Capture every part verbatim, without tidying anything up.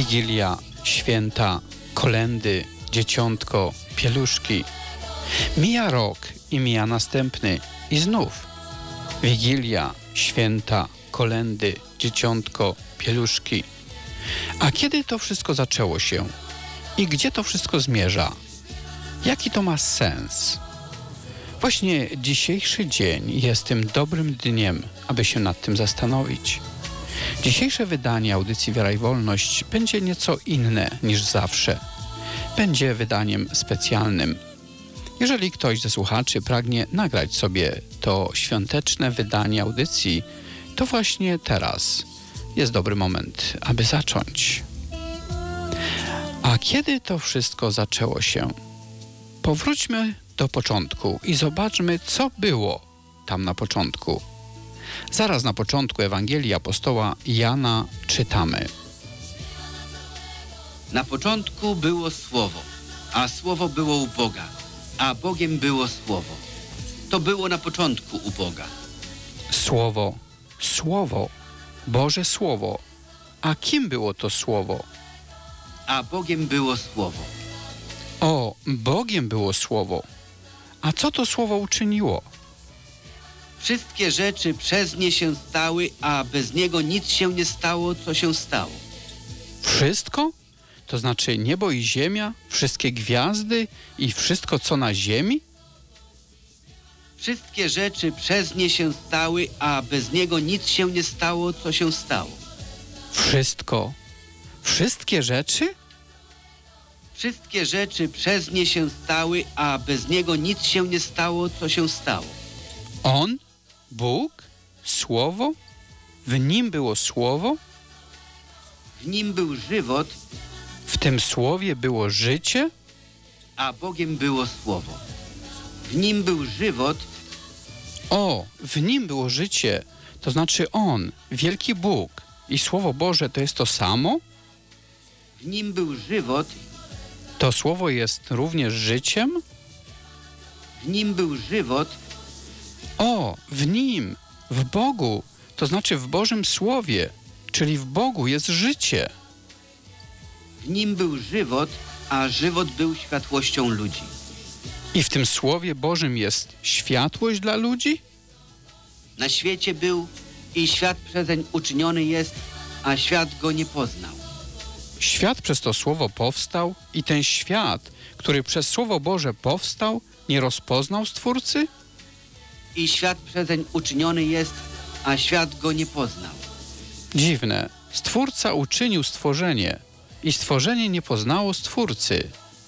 Wigilia, święta, kolędy, dzieciątko, pieluszki. Mija rok i mija następny i znów Wigilia, święta, kolędy, dzieciątko, pieluszki. A kiedy to wszystko zaczęło się? I gdzie to wszystko zmierza? Jaki to ma sens? Właśnie dzisiejszy dzień jest tym dobrym dniem, aby się nad tym zastanowić. Dzisiejsze wydanie audycji Wiara i Wolność będzie nieco inne niż zawsze. Będzie wydaniem specjalnym. Jeżeli ktoś ze słuchaczy pragnie nagrać sobie to świąteczne wydanie audycji, to właśnie teraz jest dobry moment, aby zacząć. A kiedy to wszystko zaczęło się? Powróćmy do początku i zobaczmy, co było tam na początku. Zaraz na początku Ewangelii apostoła Jana czytamy. Na początku było Słowo, a Słowo było u Boga, a Bogiem było Słowo. To było na początku u Boga. Słowo, Słowo, Boże Słowo. A kim było to Słowo? A Bogiem było Słowo. O, Bogiem było Słowo. A co to Słowo uczyniło? Wszystkie rzeczy przez nie się stały, a bez niego nic się nie stało, co się stało. Wszystko? To znaczy niebo i ziemia, wszystkie gwiazdy i wszystko, co na ziemi? Wszystkie rzeczy przez nie się stały, a bez niego nic się nie stało, co się stało. Wszystko? Wszystkie rzeczy? Wszystkie rzeczy przez nie się stały, a bez niego nic się nie stało, co się stało. On? Bóg? Słowo? W nim było Słowo? W nim był żywot, W tym Słowie było życie? a Bogiem było Słowo. W nim był żywot, O, w nim było życie, to znaczy On, wielki Bóg i Słowo Boże to jest to samo? w nim był żywot, To Słowo jest również życiem? w nim był żywot, O, w nim, w Bogu, to znaczy w Bożym Słowie, czyli w Bogu jest życie. w nim był żywot, a żywot był światłością ludzi. I w tym Słowie Bożym jest światłość dla ludzi? Na świecie był i świat przezeń uczyniony jest, a świat go nie poznał. Świat przez to Słowo powstał i ten świat, który przez Słowo Boże powstał, nie rozpoznał Stwórcy? I świat przezeń uczyniony jest, a świat go nie poznał. Dziwne. Stwórca uczynił stworzenie i stworzenie nie poznało Stwórcy.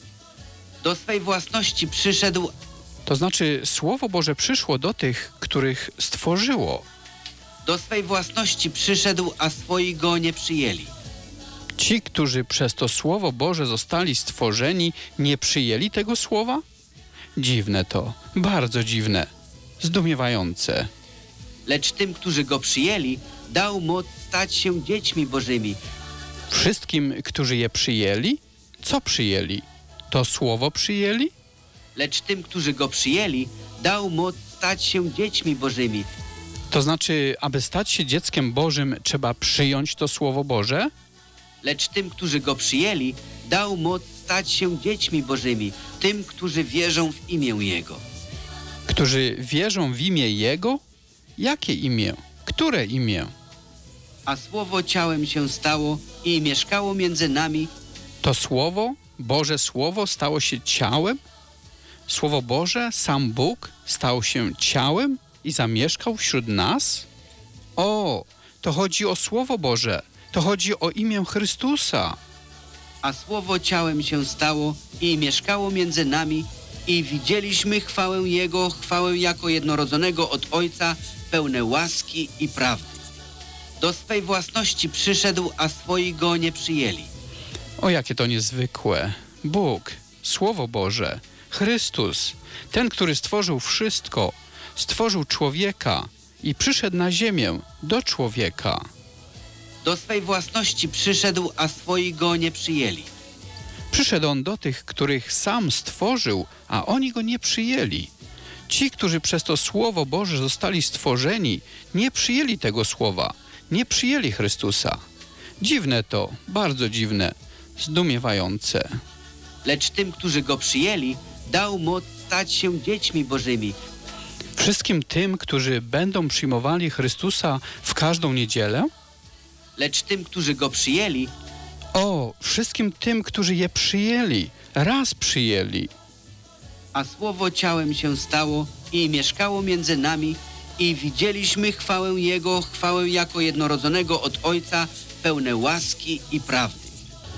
Do swej własności przyszedł, To znaczy Słowo Boże przyszło do tych, których stworzyło. do swej własności przyszedł, a swoi go nie przyjęli. Ci, którzy przez to Słowo Boże zostali stworzeni, nie przyjęli tego Słowa? Dziwne to, bardzo dziwne, zdumiewające. Lecz tym, którzy go przyjęli, dał moc stać się dziećmi bożymi. Wszystkim, którzy je przyjęli? Co przyjęli? To Słowo przyjęli? Lecz tym, którzy go przyjęli, dał moc stać się dziećmi bożymi. To znaczy, aby stać się dzieckiem Bożym, trzeba przyjąć to Słowo Boże? Lecz tym, którzy go przyjęli, dał moc stać się dziećmi bożymi, tym, którzy wierzą w imię Jego. Którzy wierzą w imię Jego? Jakie imię? Które imię? A Słowo ciałem się stało i mieszkało między nami. To Słowo, Boże Słowo stało się ciałem? Słowo Boże, sam Bóg stał się ciałem i zamieszkał wśród nas? O, to chodzi o Słowo Boże, to chodzi o imię Chrystusa. A Słowo ciałem się stało i mieszkało między nami i widzieliśmy chwałę Jego, chwałę jako jednorodzonego od Ojca, pełne łaski i prawdy. Do swej własności przyszedł, a swoi go nie przyjęli. O, jakie to niezwykłe. Bóg, Słowo Boże, Chrystus, ten, który stworzył wszystko, stworzył człowieka i przyszedł na ziemię do człowieka. Do swej własności przyszedł, a swoi go nie przyjęli. Przyszedł On do tych, których sam stworzył, a oni Go nie przyjęli. Ci, którzy przez to Słowo Boże zostali stworzeni, nie przyjęli tego Słowa, nie przyjęli Chrystusa. Dziwne to, bardzo dziwne, zdumiewające. Lecz tym, którzy go przyjęli, dał moc stać się dziećmi Bożymi. Wszystkim tym, którzy będą przyjmowali Chrystusa w każdą niedzielę? Lecz tym, którzy go przyjęli, O, wszystkim tym, którzy je przyjęli, raz przyjęli. a Słowo ciałem się stało i mieszkało między nami i widzieliśmy chwałę Jego, chwałę jako jednorodzonego od Ojca, pełne łaski i prawdy.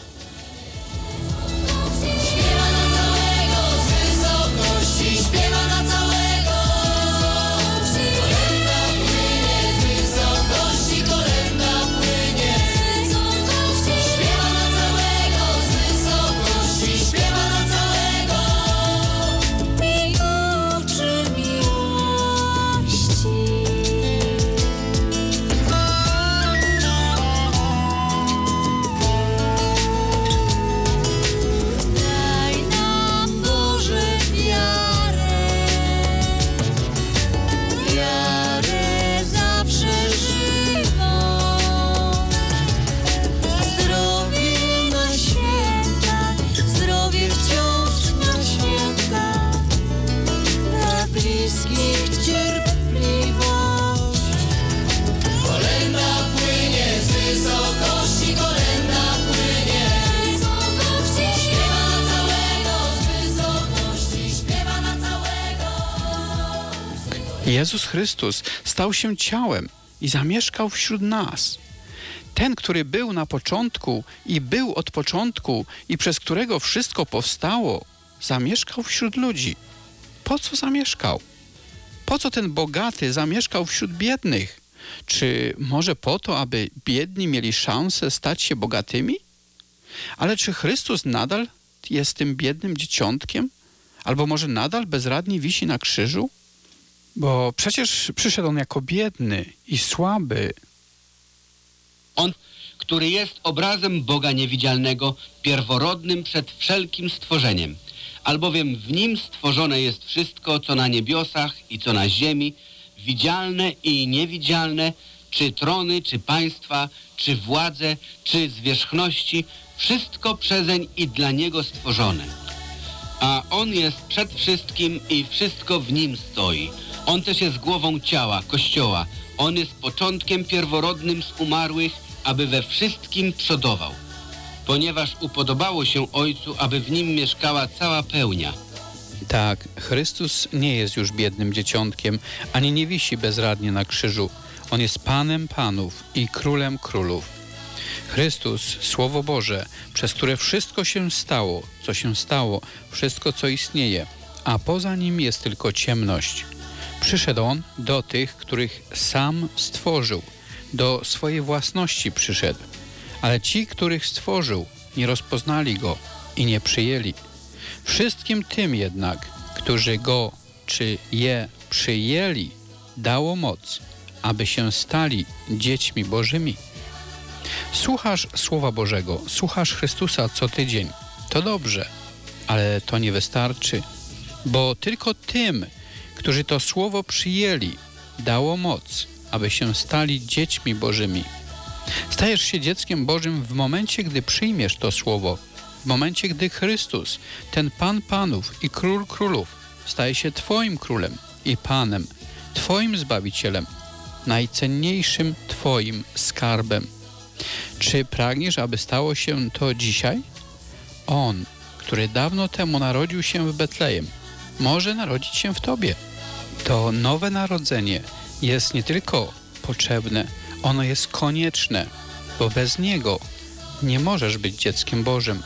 Jezus Chrystus stał się ciałem i zamieszkał wśród nas. Ten, który był na początku i był od początku i przez którego wszystko powstało, zamieszkał wśród ludzi. Po co zamieszkał? Po co ten bogaty zamieszkał wśród biednych? Czy może po to, aby biedni mieli szansę stać się bogatymi? Ale czy Chrystus nadal jest tym biednym dzieciątkiem? Albo może nadal bezradnie wisi na krzyżu? Bo przecież przyszedł on jako biedny i słaby. On, który jest obrazem Boga niewidzialnego, pierworodnym przed wszelkim stworzeniem. Albowiem w Nim stworzone jest wszystko, co na niebiosach i co na ziemi, widzialne i niewidzialne, czy trony, czy państwa, czy władze, czy zwierzchności, wszystko przezeń i dla Niego stworzone. A On jest przed wszystkim i wszystko w Nim stoi. On też jest głową ciała, Kościoła. On jest początkiem pierworodnym z umarłych, aby we wszystkim przodował. Ponieważ upodobało się Ojcu, aby w Nim mieszkała cała pełnia. Tak, Chrystus nie jest już biednym dzieciątkiem, ani nie wisi bezradnie na krzyżu. On jest Panem Panów i Królem Królów. Chrystus, Słowo Boże, przez które wszystko się stało, co się stało, wszystko, co istnieje, a poza Nim jest tylko ciemność. Przyszedł On do tych, których sam stworzył, do swojej własności przyszedł, ale ci, których stworzył, nie rozpoznali Go i nie przyjęli. Wszystkim tym jednak, którzy Go czy je przyjęli, dało moc, aby się stali dziećmi Bożymi. Słuchasz Słowa Bożego, słuchasz Chrystusa co tydzień. To dobrze, ale to nie wystarczy, bo tylko tym, którzy to Słowo przyjęli, dało moc, aby się stali dziećmi Bożymi. Stajesz się dzieckiem Bożym w momencie, gdy przyjmiesz to Słowo, w momencie, gdy Chrystus, ten Pan Panów i Król Królów, staje się Twoim Królem i Panem, Twoim Zbawicielem, najcenniejszym Twoim skarbem. Czy pragniesz, aby stało się to dzisiaj? On, który dawno temu narodził się w Betlejem, może narodzić się w Tobie. To nowe narodzenie jest nie tylko potrzebne, ono jest konieczne, bo bez niego nie możesz być dzieckiem Bożym.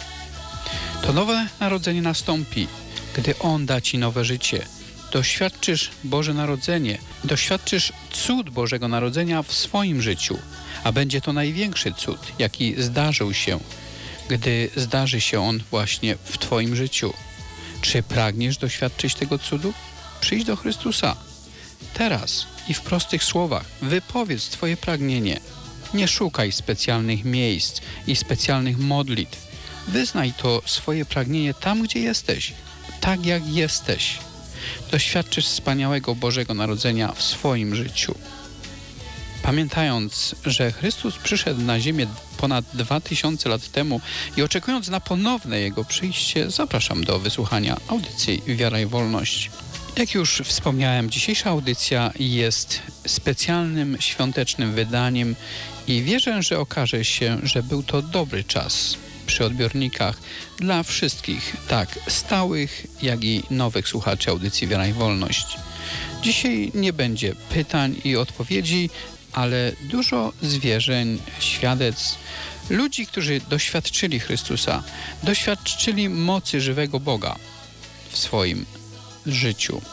To nowe narodzenie nastąpi, gdy On da Ci nowe życie. Doświadczysz Boże Narodzenie, doświadczysz cud Bożego Narodzenia w swoim życiu, a będzie to największy cud, jaki zdarzył się, gdy zdarzy się on właśnie w Twoim życiu. Czy pragniesz doświadczyć tego cudu? Przyjdź do Chrystusa. Teraz i w prostych słowach wypowiedz Twoje pragnienie. Nie szukaj specjalnych miejsc i specjalnych modlitw. Wyznaj to swoje pragnienie tam, gdzie jesteś, tak jak jesteś. Doświadczysz wspaniałego Bożego Narodzenia w swoim życiu. Pamiętając, że Chrystus przyszedł na ziemię ponad dwa tysiące lat temu i oczekując na ponowne jego przyjście, zapraszam do wysłuchania audycji Wiara i Wolność. Jak już wspomniałem, dzisiejsza audycja jest specjalnym świątecznym wydaniem i wierzę, że okaże się, że był to dobry czas przy odbiornikach dla wszystkich, tak stałych, jak i nowych słuchaczy audycji Wiara i Wolność. Dzisiaj nie będzie pytań i odpowiedzi, ale dużo zwierzeń, świadectw, ludzi, którzy doświadczyli Chrystusa, doświadczyli mocy żywego Boga w swoim życiu.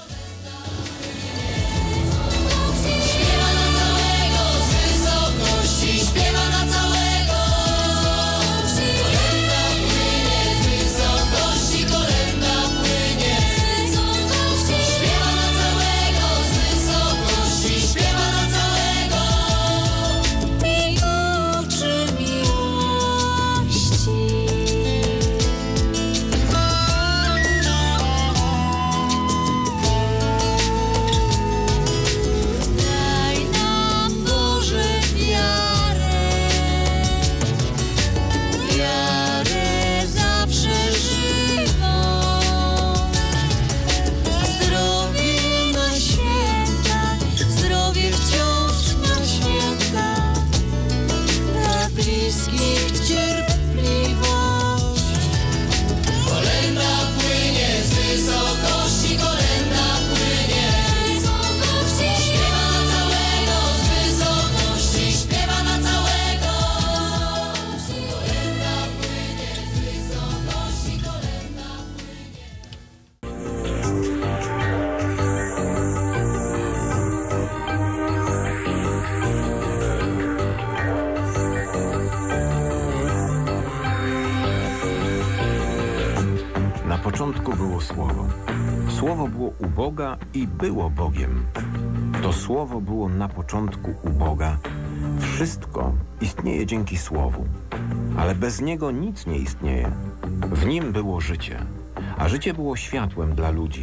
Na początku było Słowo. Słowo było u Boga i było Bogiem. To Słowo było na początku u Boga. Wszystko istnieje dzięki Słowu, ale bez Niego nic nie istnieje. W Nim było życie, a życie było światłem dla ludzi.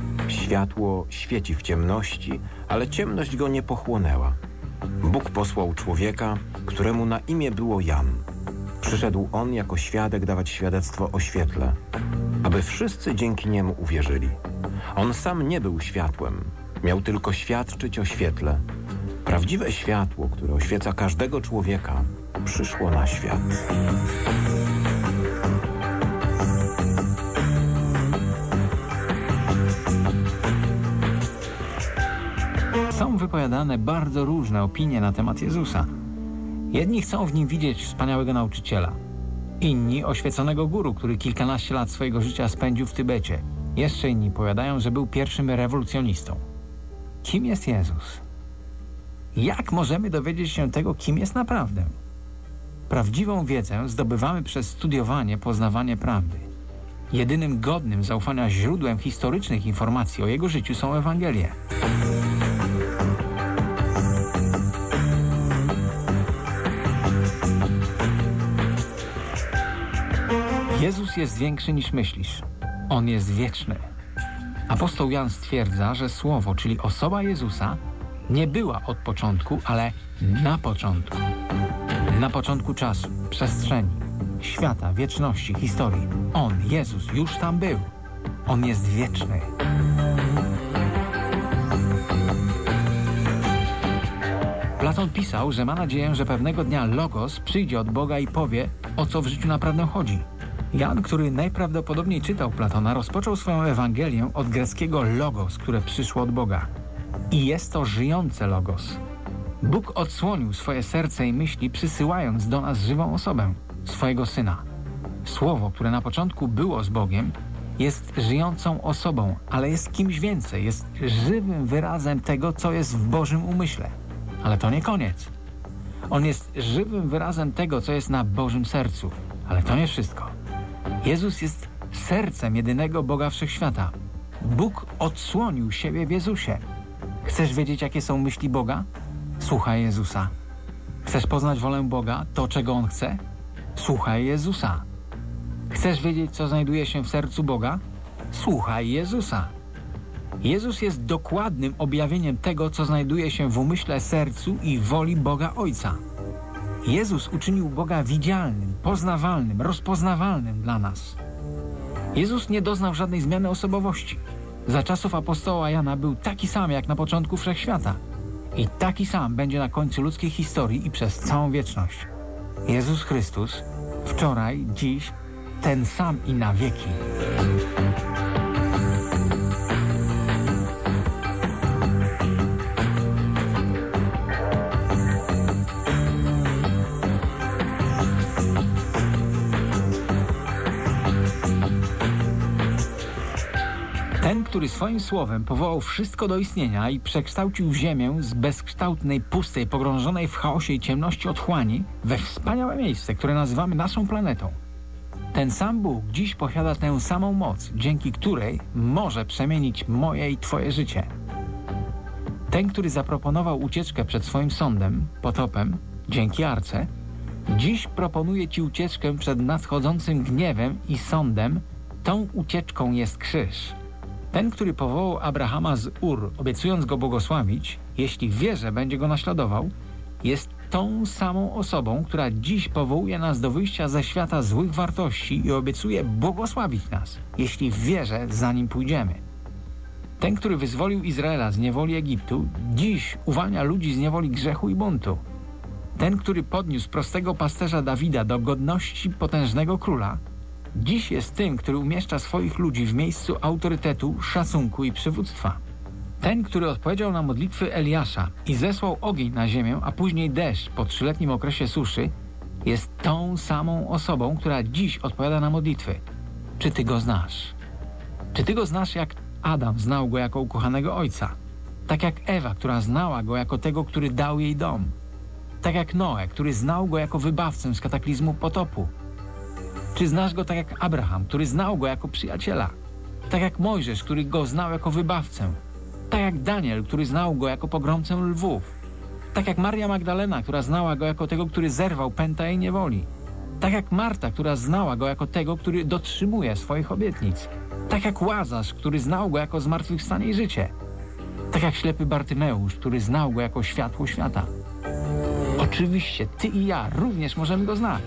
Światło świeci w ciemności, ale ciemność go nie pochłonęła. Bóg posłał człowieka, któremu na imię było Jan. Przyszedł on jako świadek dawać świadectwo o świetle, aby wszyscy dzięki niemu uwierzyli. On sam nie był światłem, miał tylko świadczyć o świetle. Prawdziwe światło, które oświeca każdego człowieka, przyszło na świat. Są wypowiadane bardzo różne opinie na temat Jezusa. Jedni chcą w nim widzieć wspaniałego nauczyciela, inni oświeconego guru, który kilkanaście lat swojego życia spędził w Tybecie. Jeszcze inni powiadają, że był pierwszym rewolucjonistą. Kim jest Jezus? Jak możemy dowiedzieć się tego, kim jest naprawdę? Prawdziwą wiedzę zdobywamy przez studiowanie, poznawanie prawdy. Jedynym godnym zaufania źródłem historycznych informacji o jego życiu są Ewangelie. Jezus jest większy niż myślisz. On jest wieczny. Apostoł Jan stwierdza, że Słowo, czyli osoba Jezusa, nie była od początku, ale na początku. Na początku czasu, przestrzeni, świata, wieczności, historii. On, Jezus, już tam był. On jest wieczny. Platon pisał, że ma nadzieję, że pewnego dnia Logos przyjdzie od Boga i powie, o co w życiu naprawdę chodzi. Jan, który najprawdopodobniej czytał Platona, rozpoczął swoją Ewangelię od greckiego logos, które przyszło od Boga. I jest to żyjące logos. Bóg odsłonił swoje serce i myśli, przysyłając do nas żywą osobę, swojego Syna. Słowo, które na początku było z Bogiem, jest żyjącą osobą, ale jest kimś więcej, jest żywym wyrazem tego, co jest w Bożym umyśle. Ale to nie koniec. On jest żywym wyrazem tego, co jest na Bożym sercu. Ale to nie wszystko. Jezus jest sercem jedynego Boga Wszechświata. Bóg odsłonił siebie w Jezusie. Chcesz wiedzieć, jakie są myśli Boga? Słuchaj Jezusa. Chcesz poznać wolę Boga, to czego On chce? Słuchaj Jezusa. Chcesz wiedzieć, co znajduje się w sercu Boga? Słuchaj Jezusa. Jezus jest dokładnym objawieniem tego, co znajduje się w umyśle, sercu i woli Boga Ojca. Jezus uczynił Boga widzialnym, poznawalnym, rozpoznawalnym dla nas. Jezus nie doznał żadnej zmiany osobowości. Za czasów apostoła Jana był taki sam jak na początku wszechświata. I taki sam będzie na końcu ludzkiej historii i przez całą wieczność. Jezus Chrystus, wczoraj, dziś, ten sam i na wieki. Ten, który swoim słowem powołał wszystko do istnienia i przekształcił ziemię z bezkształtnej, pustej, pogrążonej w chaosie i ciemności otchłani we wspaniałe miejsce, które nazywamy naszą planetą. Ten sam Bóg dziś posiada tę samą moc, dzięki której może przemienić moje i Twoje życie. Ten, który zaproponował ucieczkę przed swoim sądem, potopem, dzięki Arce, dziś proponuje Ci ucieczkę przed nadchodzącym gniewem i sądem. Tą ucieczką jest krzyż. Ten, który powołał Abrahama z Ur, obiecując go błogosławić, jeśli w wierze będzie go naśladował, jest tą samą osobą, która dziś powołuje nas do wyjścia ze świata złych wartości i obiecuje błogosławić nas, jeśli w wierze za nim pójdziemy. Ten, który wyzwolił Izraela z niewoli Egiptu, dziś uwalnia ludzi z niewoli grzechu i buntu. Ten, który podniósł prostego pasterza Dawida do godności potężnego króla, dziś jest tym, który umieszcza swoich ludzi w miejscu autorytetu, szacunku i przywództwa. Ten, który odpowiedział na modlitwy Eliasza i zesłał ogień na ziemię, a później deszcz po trzyletnim okresie suszy, jest tą samą osobą, która dziś odpowiada na modlitwy. Czy ty go znasz? Czy ty go znasz, jak Adam znał go jako ukochanego ojca? Tak jak Ewa, która znała go jako tego, który dał jej dom? Tak jak Noe, który znał go jako wybawcę z kataklizmu potopu? Czy znasz go tak jak Abraham, który znał go jako przyjaciela? Tak jak Mojżesz, który go znał jako wybawcę? Tak jak Daniel, który znał go jako pogromcę lwów? Tak jak Maria Magdalena, która znała go jako tego, który zerwał pęta jej niewoli? Tak jak Marta, która znała go jako tego, który dotrzymuje swoich obietnic? Tak jak Łazarz, który znał go jako zmartwychwstanie i życie? Tak jak ślepy Bartymeusz, który znał go jako światło świata? Oczywiście, ty i ja również możemy go znać.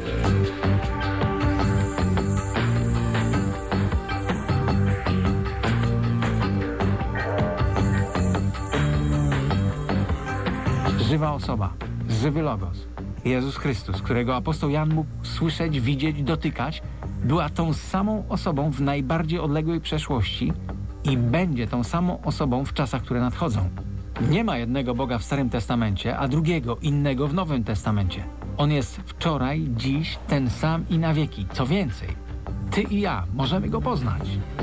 Żywa osoba, żywy Logos, Jezus Chrystus, którego apostoł Jan mógł słyszeć, widzieć, dotykać, była tą samą osobą w najbardziej odległej przeszłości i będzie tą samą osobą w czasach, które nadchodzą. Nie ma jednego Boga w Starym Testamencie, a drugiego, innego w Nowym Testamencie. On jest wczoraj, dziś, ten sam i na wieki. Co więcej, ty i ja możemy go poznać.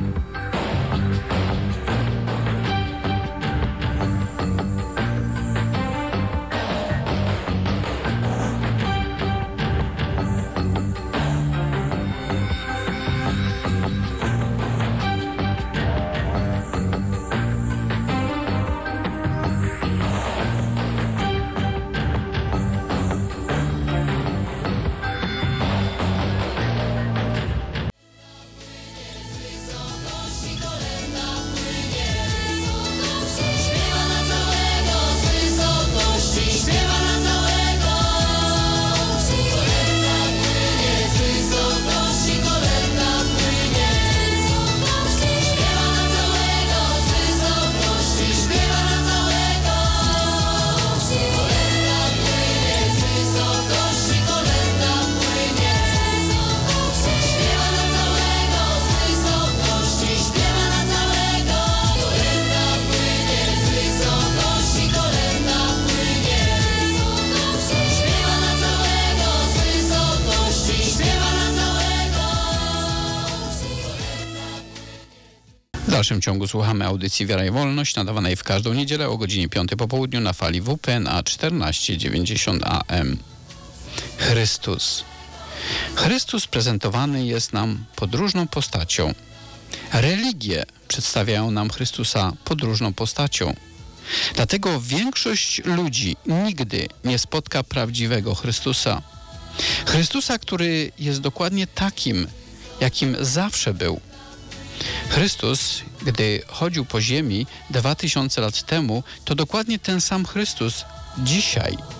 W dalszym ciągu słuchamy audycji Wiara i Wolność, nadawanej w każdą niedzielę o godzinie piątej po południu na fali W P N A czternaście dziewięćdziesiąt A M. Chrystus. Chrystus prezentowany jest nam podróżną postacią. Religie przedstawiają nam Chrystusa podróżną postacią. Dlatego większość ludzi nigdy nie spotka prawdziwego Chrystusa. Chrystusa, który jest dokładnie takim, jakim zawsze był. Chrystus, gdy chodził po ziemi dwa tysiące lat temu, to dokładnie ten sam Chrystus dzisiaj.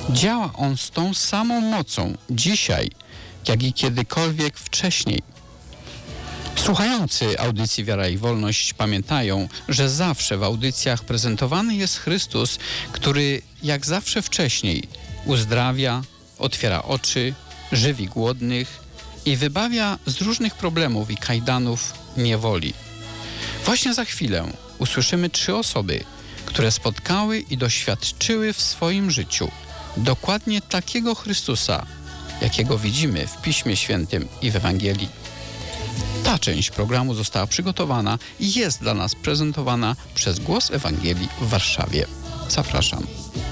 Działa on z tą samą mocą dzisiaj, jak i kiedykolwiek wcześniej. Słuchający audycji Wiara i Wolność pamiętają, że zawsze w audycjach prezentowany jest Chrystus, który jak zawsze wcześniej uzdrawia, otwiera oczy, żywi głodnych i wybawia z różnych problemów i kajdanów niewoli. Właśnie za chwilę usłyszymy trzy osoby, które spotkały i doświadczyły w swoim życiu dokładnie takiego Chrystusa, jakiego widzimy w Piśmie Świętym i w Ewangelii. Ta część programu została przygotowana i jest dla nas prezentowana przez Głos Ewangelii w Warszawie. Zapraszam.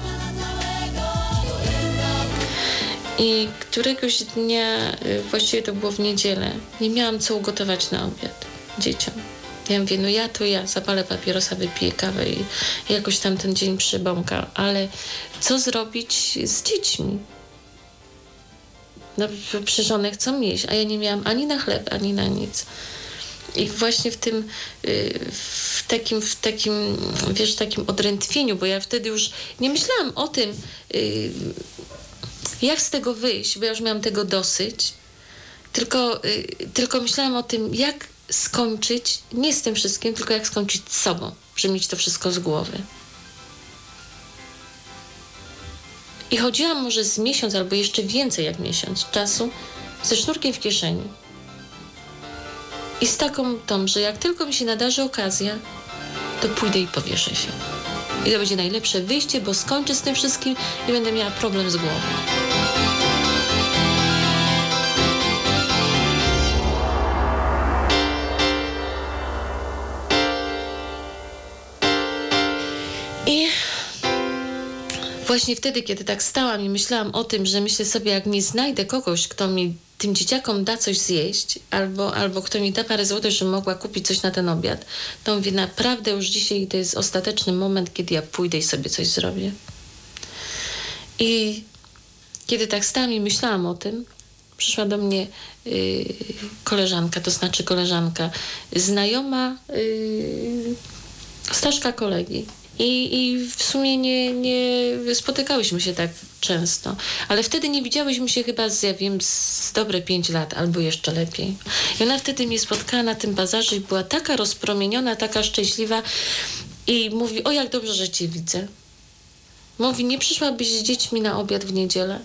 I któregoś dnia, właściwie to było w niedzielę, nie miałam co ugotować na obiad dzieciom. Ja mówię, no ja to ja, zapalę papierosa, wypiję kawę i jakoś tam ten dzień przybąka, ale co zrobić z dziećmi? No przecież one chcą jeść, a ja nie miałam ani na chleb, ani na nic. I właśnie w tym, w takim, w takim, wiesz, takim odrętwieniu, bo ja wtedy już nie myślałam o tym, jak z tego wyjść, bo ja już miałam tego dosyć, tylko, tylko myślałam o tym, jak skończyć, nie z tym wszystkim, tylko jak skończyć z sobą, żeby mieć to wszystko z głowy. I chodziłam może z miesiąc albo jeszcze więcej jak miesiąc czasu ze sznurkiem w kieszeni. I z taką tą, że jak tylko mi się nadarzy okazja, to pójdę i powieszę się. I to będzie najlepsze wyjście, bo skończę z tym wszystkim i będę miała problem z głową. I właśnie wtedy, kiedy tak stałam i myślałam o tym, że myślę sobie, jak nie znajdę kogoś, kto mi tym dzieciakom da coś zjeść, albo, albo kto mi da parę złotych, żebym mogła kupić coś na ten obiad, to mówię, naprawdę już dzisiaj to jest ostateczny moment, kiedy ja pójdę i sobie coś zrobię. I kiedy tak stałam i myślałam o tym, przyszła do mnie yy, koleżanka, to znaczy koleżanka, znajoma, yy, stażka kolegi. I, I w sumie nie, nie spotykałyśmy się tak często, ale wtedy nie widziałyśmy się chyba z, ja wiem, z dobre pięć lat albo jeszcze lepiej. I ona wtedy mnie spotkała na tym bazarze i była taka rozpromieniona, taka szczęśliwa i mówi, o jak dobrze, że cię widzę. Mówi, nie przyszłabyś z dziećmi na obiad w niedzielę?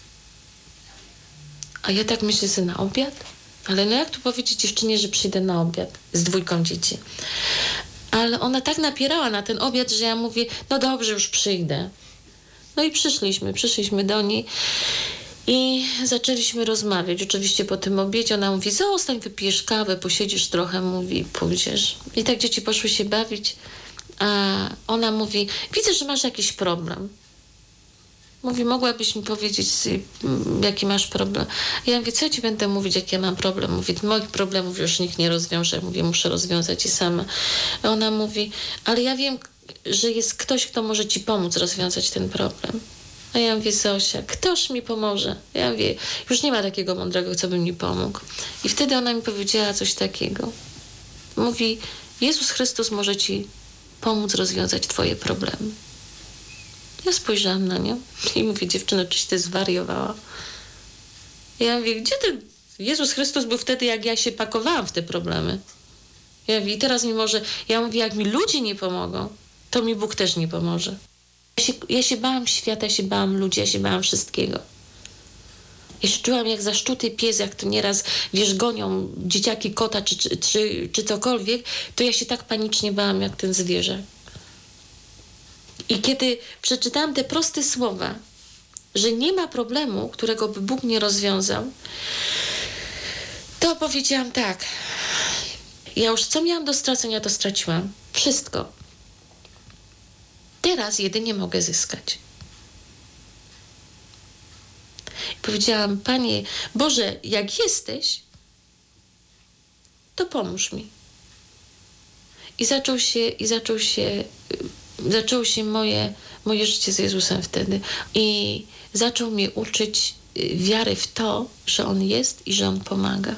A ja tak myślę sobie, na obiad? Ale no jak tu powiedzieć dziewczynie, że przyjdę na obiad z dwójką dzieci? Ale ona tak napierała na ten obiad, że ja mówię, no dobrze, już przyjdę. No i przyszliśmy, przyszliśmy do niej i zaczęliśmy rozmawiać. Oczywiście po tym obiedzie ona mówi, zostań, wypijesz kawę, posiedzisz trochę, mówi, pójdziesz. I tak dzieci poszły się bawić, a ona mówi, widzę, że masz jakiś problem. Mówi, mogłabyś mi powiedzieć, jaki masz problem? Ja mówię, co ja ci będę mówić, jaki ja mam problem? Mówi, moich problemów już nikt nie rozwiąże. Mówię, muszę rozwiązać je sama. A ona mówi, ale ja wiem, że jest ktoś, kto może ci pomóc rozwiązać ten problem. A ja mówię, Zosia, ktoż mi pomoże? Ja mówię, już nie ma takiego mądrego, co by mi pomógł. I wtedy ona mi powiedziała coś takiego. Mówi, Jezus Chrystus może ci pomóc rozwiązać twoje problemy. Ja spojrzałam na nią i mówię, dziewczyno, czyś ty zwariowała? Ja mówię, gdzie ty? Jezus Chrystus był wtedy, jak ja się pakowałam w te problemy. Ja mówię, i teraz mi może, ja mówię, jak mi ludzie nie pomogą, to mi Bóg też nie pomoże. Ja się, ja się bałam świata, ja się bałam ludzi, ja się bałam wszystkiego. Ja się czułam jak zaszczuty pies, jak to nieraz, wiesz, gonią dzieciaki kota czy, czy, czy, czy cokolwiek, to ja się tak panicznie bałam jak ten zwierzak. I kiedy przeczytałam te proste słowa, że nie ma problemu, którego by Bóg nie rozwiązał, to powiedziałam tak, ja już co miałam do stracenia, to straciłam. Wszystko. Teraz jedynie mogę zyskać. I powiedziałam, Panie Boże, jak jesteś, to pomóż mi. I zaczął się, i zaczął się, zaczęło się moje, moje życie z Jezusem wtedy. I zaczął mnie uczyć wiary w to, że On jest i że On pomaga.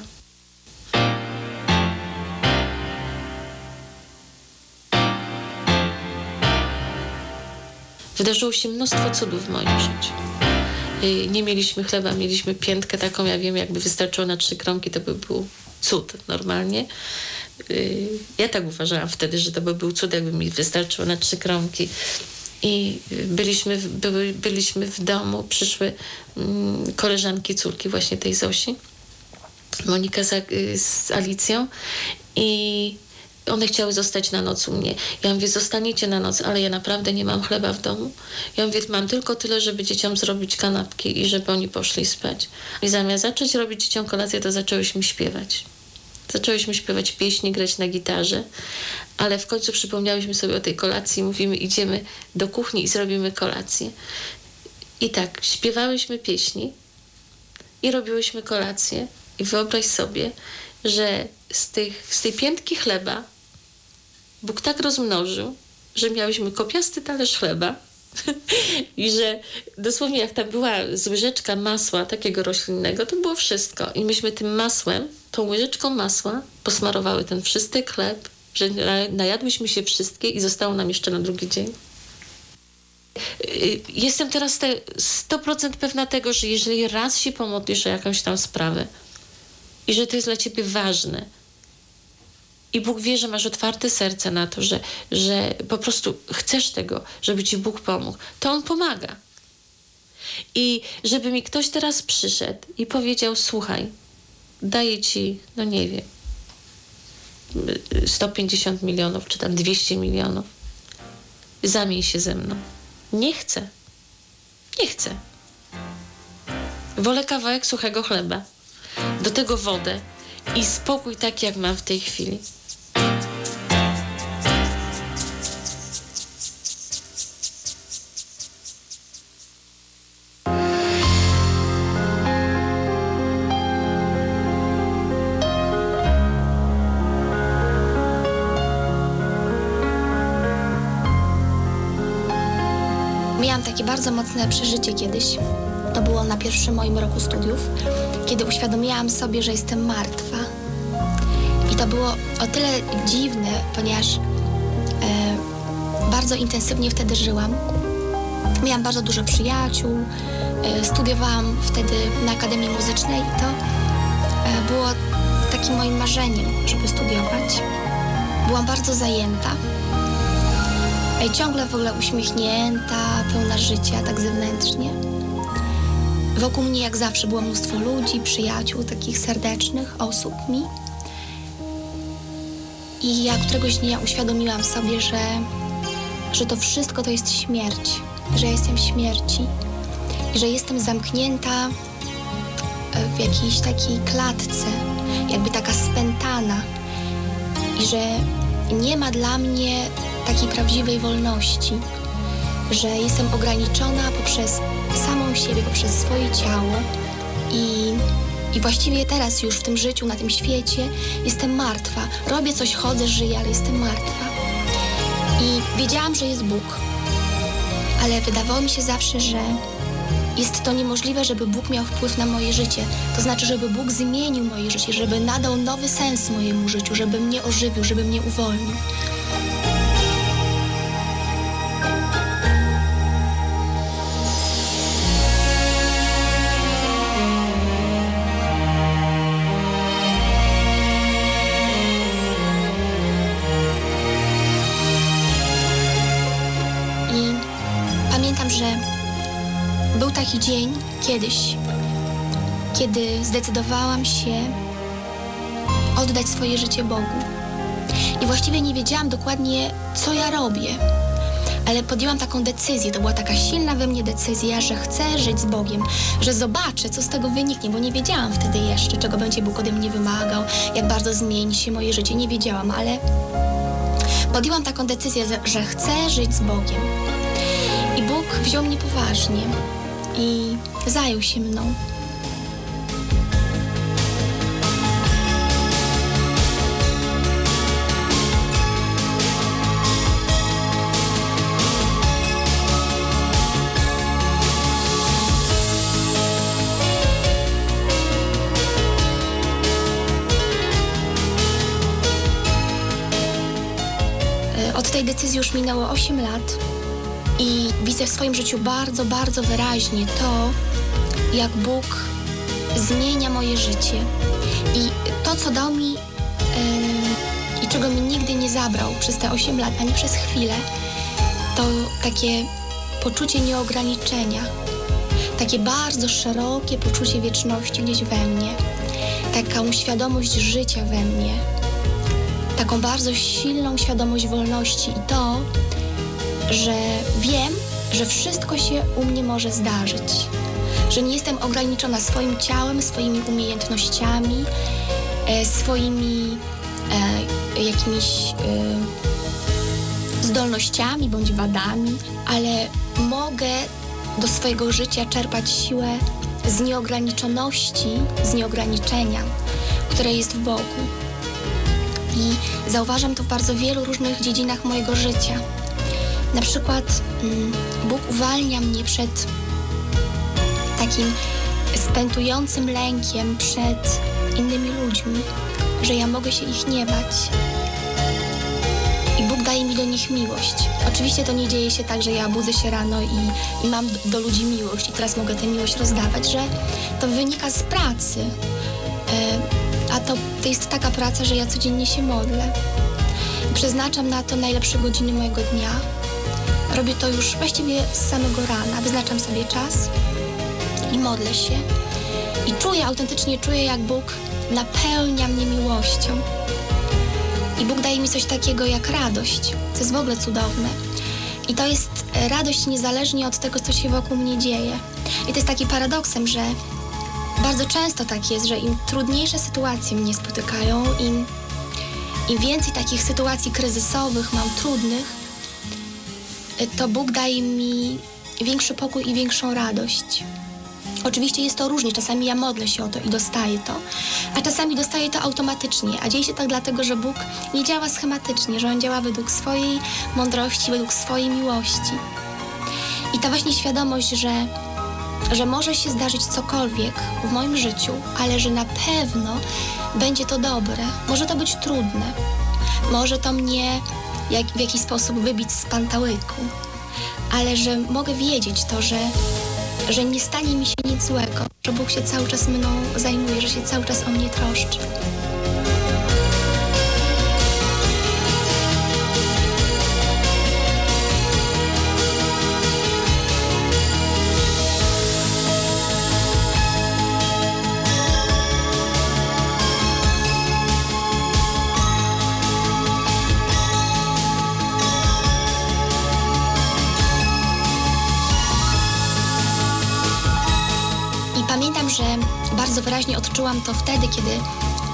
Wydarzyło się mnóstwo cudów w moim życiu. y, nie mieliśmy chleba, mieliśmy piętkę taką, ja wiem, jakby wystarczyło na trzy kromki, to by był cud normalnie. Y, ja tak uważałam wtedy, że to by był cud, jakby mi wystarczyło na trzy kromki. I byliśmy w, były, byliśmy w domu, przyszły mm, koleżanki, córki właśnie tej Zosi, Monika z, z Alicją, i one chciały zostać na noc u mnie. Ja mówię, zostaniecie na noc, ale ja naprawdę nie mam chleba w domu. Ja mówię, mam tylko tyle, żeby dzieciom zrobić kanapki i żeby oni poszli spać. I zamiast zacząć robić dzieciom kolację, to zaczęłyśmy śpiewać. Zaczęłyśmy śpiewać pieśni, grać na gitarze, ale w końcu przypomniałyśmy sobie o tej kolacji i mówimy, idziemy do kuchni i zrobimy kolację. I tak, śpiewałyśmy pieśni i robiłyśmy kolację. I wyobraź sobie, że z, tych, z tej piętki chleba Bóg tak rozmnożył, że miałyśmy kopiasty talerz chleba i że dosłownie jak tam była z łyżeczka masła takiego roślinnego, to było wszystko. I myśmy tym masłem, tą łyżeczką masła posmarowały ten wszyscy chleb, że najadłyśmy się wszystkie i zostało nam jeszcze na drugi dzień. Jestem teraz te sto procent pewna tego, że jeżeli raz się pomodlisz o jakąś tam sprawę i że to jest dla ciebie ważne i Bóg wie, że masz otwarte serce na to, że, że po prostu chcesz tego, żeby ci Bóg pomógł, to On pomaga. I żeby mi ktoś teraz przyszedł i powiedział, słuchaj, daję ci, no nie wiem, sto pięćdziesiąt milionów, czy tam dwieście milionów, zamień się ze mną. Nie chcę. Nie chcę. Wolę kawałek suchego chleba, do tego wodę i spokój taki, jak mam w tej chwili. Miałam takie bardzo mocne przeżycie kiedyś. To było na pierwszym moim roku studiów, kiedy uświadomiłam sobie, że jestem martwa. I to było o tyle dziwne, ponieważ e, bardzo intensywnie wtedy żyłam. Miałam bardzo dużo przyjaciół, e, studiowałam wtedy na Akademii Muzycznej i to e, było takim moim marzeniem, żeby studiować. Byłam bardzo zajęta. I ciągle w ogóle uśmiechnięta, pełna życia, tak zewnętrznie. Wokół mnie jak zawsze było mnóstwo ludzi, przyjaciół, takich serdecznych osób mi. I ja któregoś dnia uświadomiłam sobie, że, że to wszystko to jest śmierć, że ja jestem w śmierci i że jestem zamknięta w jakiejś takiej klatce, jakby taka spętana i że nie ma dla mnie takiej prawdziwej wolności, że jestem ograniczona poprzez samą siebie, poprzez swoje ciało i, i właściwie teraz już w tym życiu, na tym świecie jestem martwa. Robię coś, chodzę, żyję, ale jestem martwa. I wiedziałam, że jest Bóg, ale wydawało mi się zawsze, że jest to niemożliwe, żeby Bóg miał wpływ na moje życie. To znaczy, żeby Bóg zmienił moje życie, żeby nadał nowy sens mojemu życiu, żeby mnie ożywił, żeby mnie uwolnił. Pamiętam, że był taki dzień kiedyś, kiedy zdecydowałam się oddać swoje życie Bogu. I właściwie nie wiedziałam dokładnie, co ja robię, ale podjęłam taką decyzję. To była taka silna we mnie decyzja, że chcę żyć z Bogiem, że zobaczę, co z tego wyniknie, bo nie wiedziałam wtedy jeszcze, czego będzie Bóg ode mnie wymagał, jak bardzo zmieni się moje życie. Nie wiedziałam, ale podjęłam taką decyzję, że chcę żyć z Bogiem. I Bóg wziął mnie poważnie i zajął się mną. Od tej decyzji już minęło osiem lat. I widzę w swoim życiu bardzo, bardzo wyraźnie to, jak Bóg zmienia moje życie. I to, co dał mi yy, i czego mi nigdy nie zabrał przez te osiem lat, ani przez chwilę, to takie poczucie nieograniczenia. Takie bardzo szerokie poczucie wieczności gdzieś we mnie. Taką świadomość życia we mnie. Taką bardzo silną świadomość wolności i to, że wiem, że wszystko się u mnie może zdarzyć. Że nie jestem ograniczona swoim ciałem, swoimi umiejętnościami, e, swoimi e, jakimiś e, zdolnościami bądź wadami, ale mogę do swojego życia czerpać siłę z nieograniczoności, z nieograniczenia, które jest w Bogu. I zauważam to w bardzo wielu różnych dziedzinach mojego życia. Na przykład mm, Bóg uwalnia mnie przed takim spętującym lękiem przed innymi ludźmi, że ja mogę się ich nie bać. I Bóg daje mi do nich miłość. Oczywiście to nie dzieje się tak, że ja budzę się rano i, i mam do, do ludzi miłość i teraz mogę tę miłość rozdawać, że to wynika z pracy. E, a to, to jest taka praca, że ja codziennie się modlę. I przeznaczam na to najlepsze godziny mojego dnia. Robię to już właściwie z samego rana. Wyznaczam sobie czas i modlę się. I czuję, autentycznie czuję, jak Bóg napełnia mnie miłością. I Bóg daje mi coś takiego jak radość. To jest w ogóle cudowne. I to jest radość niezależnie od tego, co się wokół mnie dzieje. I to jest taki paradoksem, że bardzo często tak jest, że im trudniejsze sytuacje mnie spotykają, im, im więcej takich sytuacji kryzysowych mam, trudnych, to Bóg daje mi większy pokój i większą radość. Oczywiście jest to różnie, czasami ja modlę się o to i dostaję to, a czasami dostaję to automatycznie, a dzieje się tak dlatego, że Bóg nie działa schematycznie, że On działa według swojej mądrości, według swojej miłości. I ta właśnie świadomość, że, że może się zdarzyć cokolwiek w moim życiu, ale że na pewno będzie to dobre, może to być trudne, może to mnie jak, w jakiś sposób wybić z pantałyku, ale że mogę wiedzieć to, że że nie stanie mi się nic złego, że Bóg się cały czas mną zajmuje, że się cały czas o mnie troszczy. Pamiętam, że bardzo wyraźnie odczułam to wtedy, kiedy e,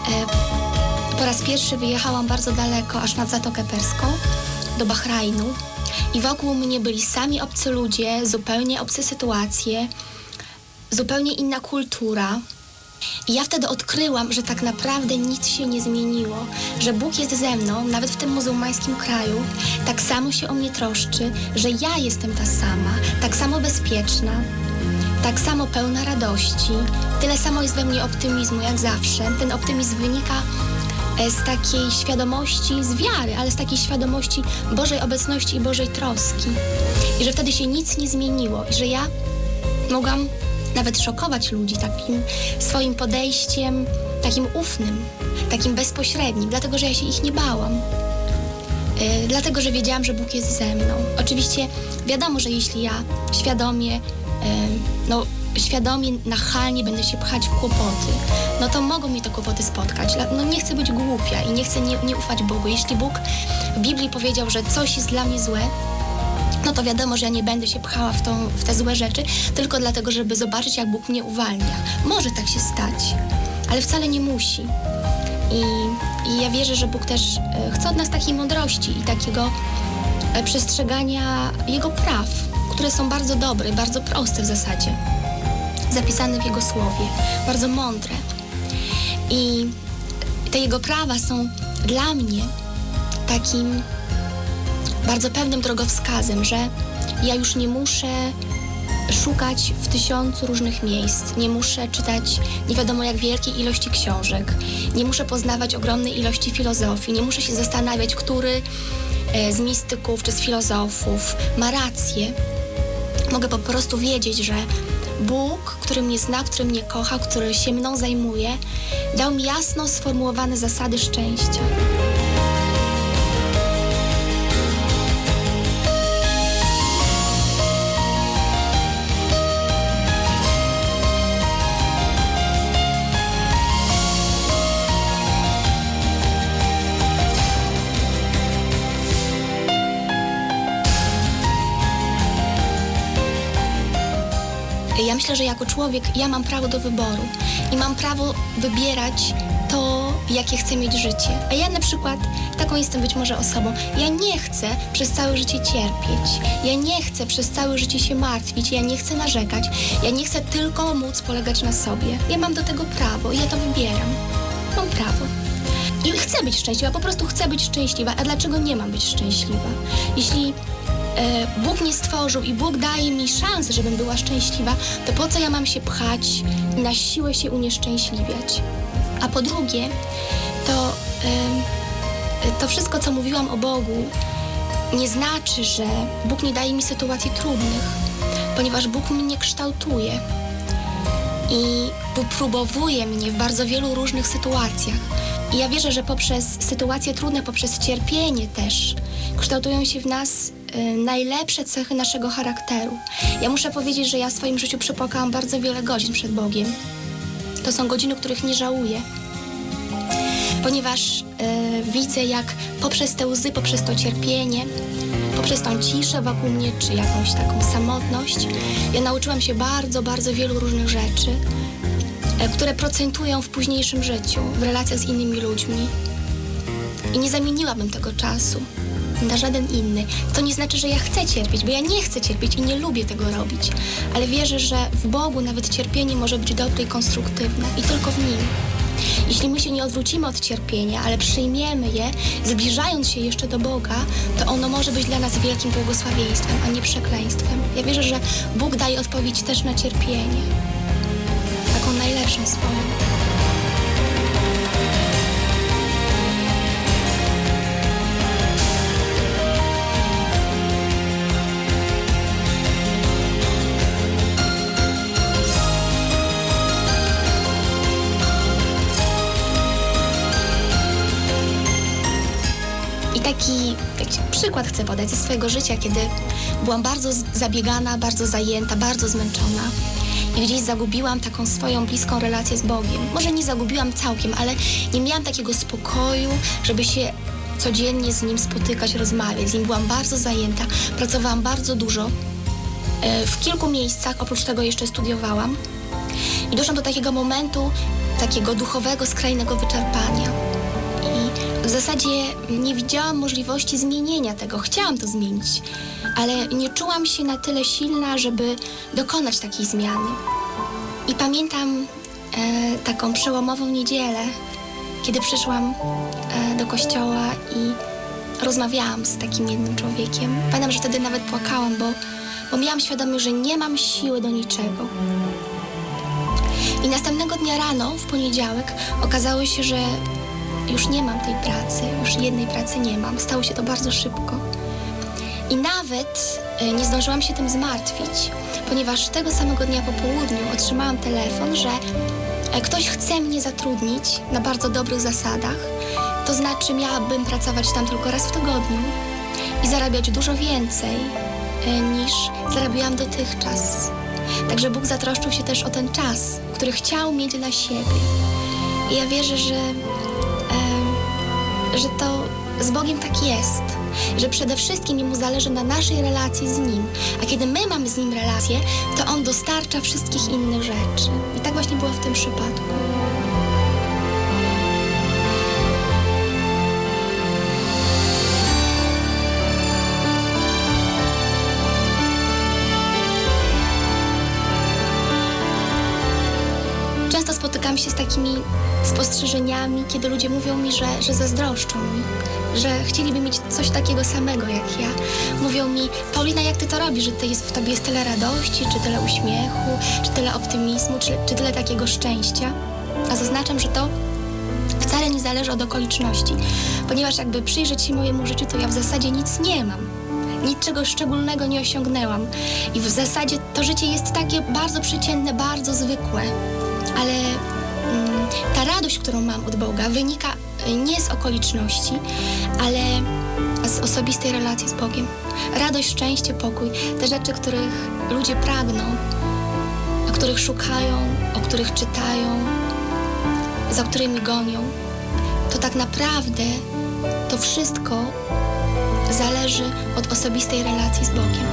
po raz pierwszy wyjechałam bardzo daleko, aż nad Zatokę Perską, do Bahrajnu. I wokół mnie byli sami obcy ludzie, zupełnie obce sytuacje, zupełnie inna kultura. I ja wtedy odkryłam, że tak naprawdę nic się nie zmieniło, że Bóg jest ze mną, nawet w tym muzułmańskim kraju, tak samo się o mnie troszczy, że ja jestem ta sama, tak samo bezpieczna, tak samo pełna radości, tyle samo jest we mnie optymizmu jak zawsze. Ten optymizm wynika z takiej świadomości, z wiary, ale z takiej świadomości Bożej obecności i Bożej troski. I że wtedy się nic nie zmieniło i że ja mogłam nawet szokować ludzi takim swoim podejściem, takim ufnym, takim bezpośrednim, dlatego że ja się ich nie bałam. Yy, dlatego, że wiedziałam, że Bóg jest ze mną. Oczywiście wiadomo, że jeśli ja świadomie no świadomie, nachalnie będę się pchać w kłopoty, no to mogą mnie te kłopoty spotkać. No nie chcę być głupia i nie chcę nie, nie ufać Bogu. Jeśli Bóg w Biblii powiedział, że coś jest dla mnie złe, no to wiadomo, że ja nie będę się pchała w, tą, w te złe rzeczy, tylko dlatego, żeby zobaczyć, jak Bóg mnie uwalnia. Może tak się stać, ale wcale nie musi. I, i ja wierzę, że Bóg też chce od nas takiej mądrości i takiego przestrzegania Jego praw, które są bardzo dobre, bardzo proste w zasadzie, zapisane w Jego Słowie, bardzo mądre. I te Jego prawa są dla mnie takim bardzo pewnym drogowskazem, że ja już nie muszę szukać w tysiącu różnych miejsc, nie muszę czytać nie wiadomo jak wielkiej ilości książek, nie muszę poznawać ogromnej ilości filozofii, nie muszę się zastanawiać, który z mistyków czy z filozofów ma rację. Mogę po prostu wiedzieć, że Bóg, który mnie zna, który mnie kocha, który się mną zajmuje, dał mi jasno sformułowane zasady szczęścia. Ja myślę, że jako człowiek ja mam prawo do wyboru i mam prawo wybierać to, jakie chcę mieć życie. A ja na przykład taką jestem być może osobą. Ja nie chcę przez całe życie cierpieć. Ja nie chcę przez całe życie się martwić. Ja nie chcę narzekać. Ja nie chcę tylko móc polegać na sobie. Ja mam do tego prawo i ja to wybieram. Mam prawo. I chcę być szczęśliwa, po prostu chcę być szczęśliwa. A dlaczego nie mam być szczęśliwa? Jeśli Bóg mnie stworzył i Bóg daje mi szansę, żebym była szczęśliwa, to po co ja mam się pchać i na siłę się unieszczęśliwiać? A po drugie, to, to wszystko, co mówiłam o Bogu, nie znaczy, że Bóg nie daje mi sytuacji trudnych, ponieważ Bóg mnie kształtuje i wypróbowuje mnie w bardzo wielu różnych sytuacjach. I ja wierzę, że poprzez sytuacje trudne, poprzez cierpienie też kształtują się w nas y, najlepsze cechy naszego charakteru. Ja muszę powiedzieć, że ja w swoim życiu przepłakałam bardzo wiele godzin przed Bogiem. To są godziny, których nie żałuję. Ponieważ y, widzę, jak poprzez te łzy, poprzez to cierpienie, poprzez tą ciszę wokół mnie, czy jakąś taką samotność, ja nauczyłam się bardzo, bardzo wielu różnych rzeczy, które procentują w późniejszym życiu, w relacjach z innymi ludźmi. I nie zamieniłabym tego czasu na żaden inny. To nie znaczy, że ja chcę cierpieć, bo ja nie chcę cierpieć i nie lubię tego robić. Ale wierzę, że w Bogu nawet cierpienie może być dobre i konstruktywne. I tylko w Nim. Jeśli my się nie odwrócimy od cierpienia, ale przyjmiemy je, zbliżając się jeszcze do Boga, to ono może być dla nas wielkim błogosławieństwem, a nie przekleństwem. Ja wierzę, że Bóg daje odpowiedź też na cierpienie. Taką najlepszą swoją. I taki, taki przykład chcę podać ze swojego życia, kiedy byłam bardzo zabiegana, bardzo zajęta, bardzo zmęczona. I gdzieś zagubiłam taką swoją bliską relację z Bogiem. Może nie zagubiłam całkiem, ale nie miałam takiego spokoju, żeby się codziennie z Nim spotykać, rozmawiać. Z Nim byłam bardzo zajęta, pracowałam bardzo dużo. W kilku miejscach, oprócz tego jeszcze studiowałam. I doszłam do takiego momentu, takiego duchowego, skrajnego wyczerpania. I w zasadzie nie widziałam możliwości zmienienia tego. Chciałam to zmienić, ale nie czułam się na tyle silna, żeby dokonać takiej zmiany. I pamiętam e, taką przełomową niedzielę, kiedy przyszłam e, do kościoła i rozmawiałam z takim jednym człowiekiem. Pamiętam, że wtedy nawet płakałam, bo, bo miałam świadomość, że nie mam siły do niczego. I następnego dnia rano, w poniedziałek, okazało się, że już nie mam tej pracy, już jednej pracy nie mam. Stało się to bardzo szybko. I nawet nie zdążyłam się tym zmartwić, ponieważ tego samego dnia po południu otrzymałam telefon, że ktoś chce mnie zatrudnić na bardzo dobrych zasadach. To znaczy miałabym pracować tam tylko raz w tygodniu i zarabiać dużo więcej niż zarabiałam dotychczas. Także Bóg zatroszczył się też o ten czas, który chciał mieć dla siebie. I ja wierzę, że, e, że to z Bogiem tak jest, że przede wszystkim Jemu zależy na naszej relacji z Nim. A kiedy my mamy z Nim relację, to On dostarcza wszystkich innych rzeczy. I tak właśnie było w tym przypadku. Często spotykam się z takimi spostrzeżeniami, kiedy ludzie mówią mi, że, że zazdroszczą mi, że chcieliby mieć coś takiego samego jak ja. Mówią mi: Paulina, jak ty to robisz, że ty jest, w tobie jest tyle radości, czy tyle uśmiechu, czy tyle optymizmu, czy, czy tyle takiego szczęścia. A zaznaczam, że to wcale nie zależy od okoliczności, ponieważ jakby przyjrzeć się mojemu życiu, to ja w zasadzie nic nie mam. niczego szczególnego nie osiągnęłam. I w zasadzie to życie jest takie bardzo przeciętne, bardzo zwykłe. Ale mm, ta radość, którą mam od Boga, wynika nie z okoliczności, ale z osobistej relacji z Bogiem. Radość, szczęście, pokój, te rzeczy, których ludzie pragną, których szukają, o których czytają, za którymi gonią, to tak naprawdę to wszystko zależy od osobistej relacji z Bogiem.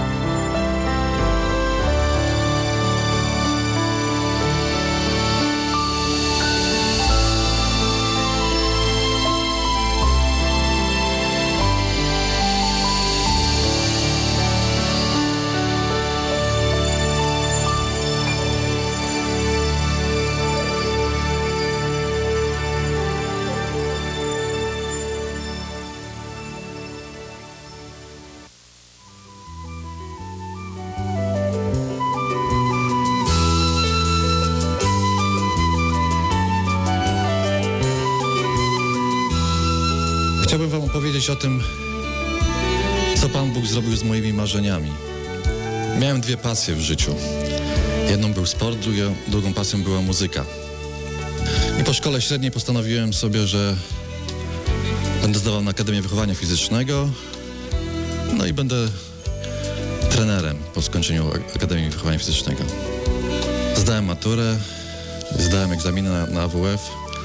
Chciałbym wam opowiedzieć o tym, co Pan Bóg zrobił z moimi marzeniami. Miałem dwie pasje w życiu. Jedną był sport, drugą, drugą pasją była muzyka. I po szkole średniej postanowiłem sobie, że będę zdawał na Akademię Wychowania Fizycznego, no i będę trenerem po skończeniu Akademii Wychowania Fizycznego. Zdałem maturę, zdałem egzaminy na, na A W F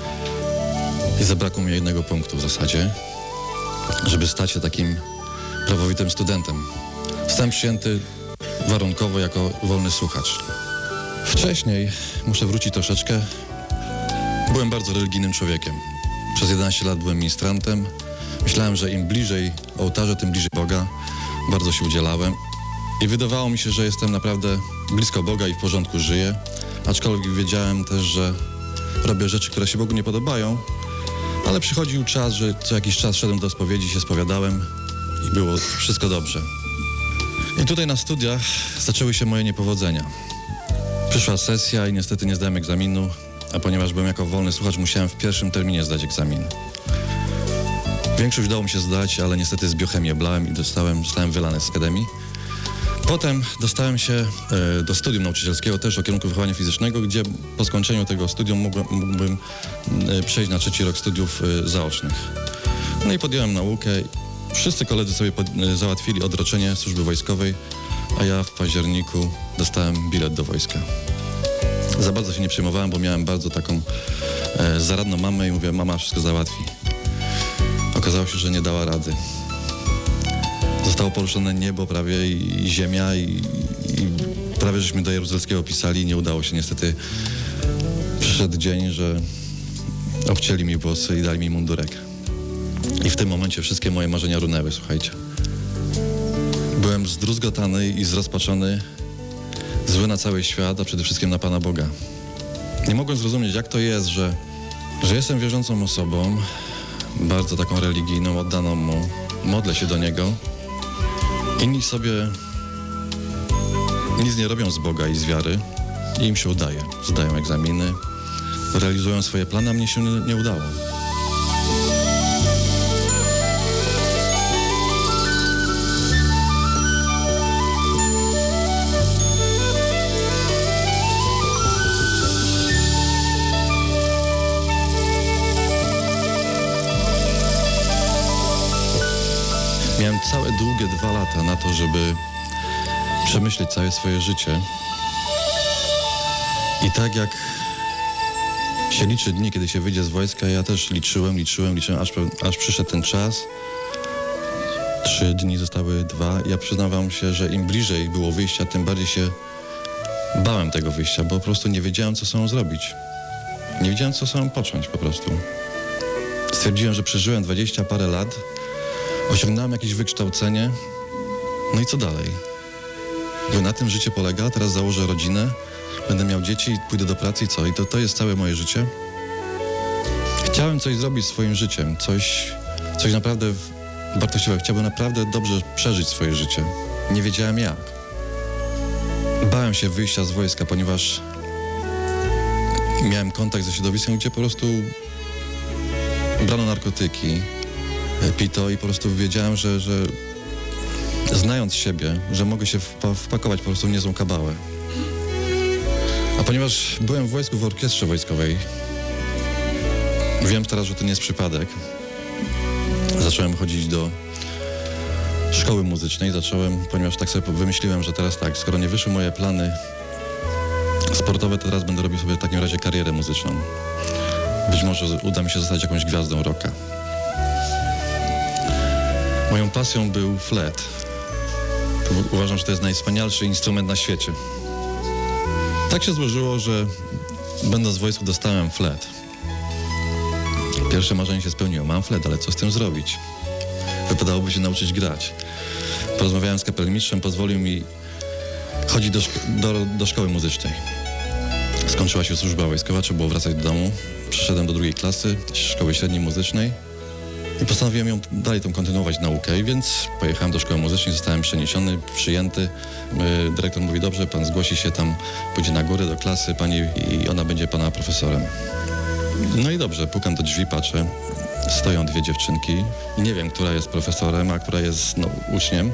i zabrakło mi jednego punktu w zasadzie, żeby stać się takim prawowitym studentem. Zostałem przyjęty warunkowo jako wolny słuchacz. Wcześniej, muszę wrócić troszeczkę, byłem bardzo religijnym człowiekiem. Przez jedenaście lat byłem ministrantem. Myślałem, że im bliżej ołtarza, tym bliżej Boga. Bardzo się udzielałem. I wydawało mi się, że jestem naprawdę blisko Boga i w porządku żyję. Aczkolwiek wiedziałem też, że robię rzeczy, które się Bogu nie podobają. Ale przychodził czas, że co jakiś czas szedłem do spowiedzi, się spowiadałem i było wszystko dobrze. I tutaj na studiach zaczęły się moje niepowodzenia. Przyszła sesja i niestety nie zdałem egzaminu, a ponieważ byłem jako wolny słuchacz, musiałem w pierwszym terminie zdać egzamin. Większość udało mi się zdać, ale niestety z biochemii oblałem i dostałem, zostałem wylany z akademii. Potem dostałem się e, do studium nauczycielskiego też o kierunku wychowania fizycznego, gdzie po skończeniu tego studium mógłbym, mógłbym e, przejść na trzeci rok studiów e, zaocznych. No i podjąłem naukę. Wszyscy koledzy sobie pod, e, załatwili odroczenie służby wojskowej, a ja w październiku dostałem bilet do wojska. Za bardzo się nie przejmowałem, bo miałem bardzo taką e, zaradną mamę i mówię, mama wszystko załatwi. Okazało się, że nie dała rady. Zostało poruszone niebo prawie i, i ziemia i, i prawie żeśmy do Jaruzelskiego pisali i nie udało się niestety. Przyszedł dzień, że obcięli mi włosy i dali mi mundurek. I w tym momencie wszystkie moje marzenia runęły, słuchajcie. Byłem zdruzgotany i zrozpaczony, zły na cały świat, a przede wszystkim na Pana Boga. Nie mogłem zrozumieć, jak to jest, że, że jestem wierzącą osobą, bardzo taką religijną, oddaną Mu, modlę się do Niego. Inni sobie nic nie robią z Boga i z wiary i im się udaje. Zdają egzaminy, realizują swoje plany, a mnie się nie, nie udało. Miałem całe długie dwa lata na to, żeby przemyśleć całe swoje życie. I tak jak się liczy dni, kiedy się wyjdzie z wojska, ja też liczyłem, liczyłem, liczyłem, aż, aż przyszedł ten czas. Trzy dni, zostały dwa. Ja przyznawam się, że im bliżej było wyjścia, tym bardziej się bałem tego wyjścia, bo po prostu nie wiedziałem, co sobą zrobić. Nie wiedziałem, co sobą począć po prostu. Stwierdziłem, że przeżyłem dwadzieścia parę lat, osiągnąłem jakieś wykształcenie, no i co dalej? Bo na tym życie polega, teraz założę rodzinę, będę miał dzieci, pójdę do pracy i co? I to, to jest całe moje życie. Chciałem coś zrobić swoim życiem, coś, coś naprawdę wartościowego. Chciałbym naprawdę dobrze przeżyć swoje życie. Nie wiedziałem jak. Bałem się wyjścia z wojska, ponieważ miałem kontakt ze środowiskiem, gdzie po prostu brano narkotyki, pito i po prostu wiedziałem, że, że znając siebie, że mogę się wpa- wpakować po prostu w niezłą kabałę. A ponieważ byłem w wojsku, w orkiestrze wojskowej, wiem teraz, że to nie jest przypadek. Zacząłem chodzić do szkoły muzycznej, zacząłem, ponieważ tak sobie wymyśliłem, że teraz tak, skoro nie wyszły moje plany sportowe, to teraz będę robił sobie w takim razie karierę muzyczną. Być może uda mi się zostać jakąś gwiazdą rocka. Moją pasją był flet. Uważam, że to jest najwspanialszy instrument na świecie. Tak się złożyło, że będąc w wojsku dostałem flet. Pierwsze marzenie się spełniło. Mam flet, ale co z tym zrobić? Wypadałoby się nauczyć grać. Porozmawiałem z kapelmistrzem, pozwolił mi chodzić do, szko- do, do szkoły muzycznej. Skończyła się służba wojskowa, trzeba było wracać do domu. Przyszedłem do drugiej klasy szkoły średniej muzycznej i postanowiłem ją dalej tą kontynuować naukę, więc pojechałem do szkoły muzycznej, zostałem przeniesiony, przyjęty. Yy, dyrektor mówi, dobrze, pan zgłosi się tam, pójdzie na górę do klasy pani i ona będzie pana profesorem. No i dobrze, pukam do drzwi, patrzę, stoją dwie dziewczynki i nie wiem, która jest profesorem, a która jest no, uczniem.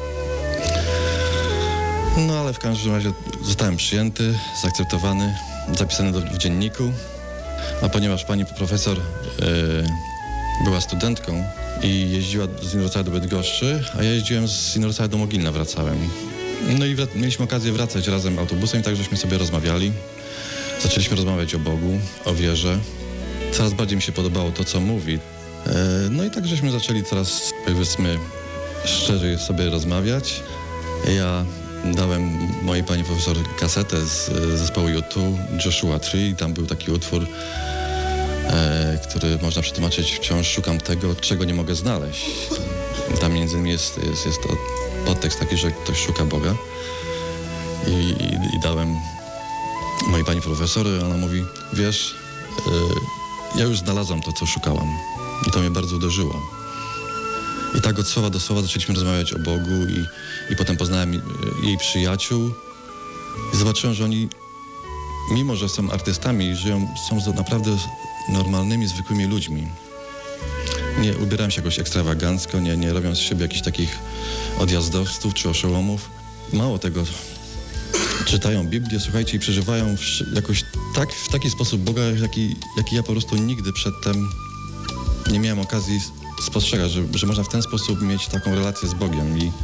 No ale w każdym razie zostałem przyjęty, zaakceptowany, zapisany do, w dzienniku, a ponieważ pani profesor yy, była studentką i jeździła z Inowrocławia do Bydgoszczy, a ja jeździłem z Inowrocławia do Mogilna, wracałem. No i wrac- mieliśmy okazję wracać razem autobusem i tak żeśmy sobie rozmawiali. Zaczęliśmy rozmawiać o Bogu, o wierze. Coraz bardziej mi się podobało to, co mówi. Yy, no i tak żeśmy zaczęli coraz, powiedzmy, szczerze sobie rozmawiać. Ja dałem mojej pani profesor kasetę z e, zespołu U dwa, Joshua trzy, i tam był taki utwór, e, który można przetłumaczyć wciąż szukam tego, czego nie mogę znaleźć. Tam między innymi jest, jest, jest to podtekst taki, że ktoś szuka Boga. I, i, i dałem mojej pani profesor, ona mówi, wiesz, e, ja już znalazłam to, co szukałam. I to mnie bardzo uderzyło. I tak od słowa do słowa zaczęliśmy rozmawiać o Bogu i, i potem poznałem jej przyjaciół i zobaczyłem, że oni, mimo że są artystami, żyją, są naprawdę normalnymi, zwykłymi ludźmi. Nie ubierają się jakoś ekstrawagancko, nie, nie robią z siebie jakichś takich odjazdowców czy oszołomów. Mało tego, czytają Biblię, słuchajcie, i przeżywają w, jakoś tak, w taki sposób Boga, jaki, jaki ja po prostu nigdy przedtem nie miałem okazji spostrzegać, że, że można w ten sposób mieć taką relację z Bogiem. I,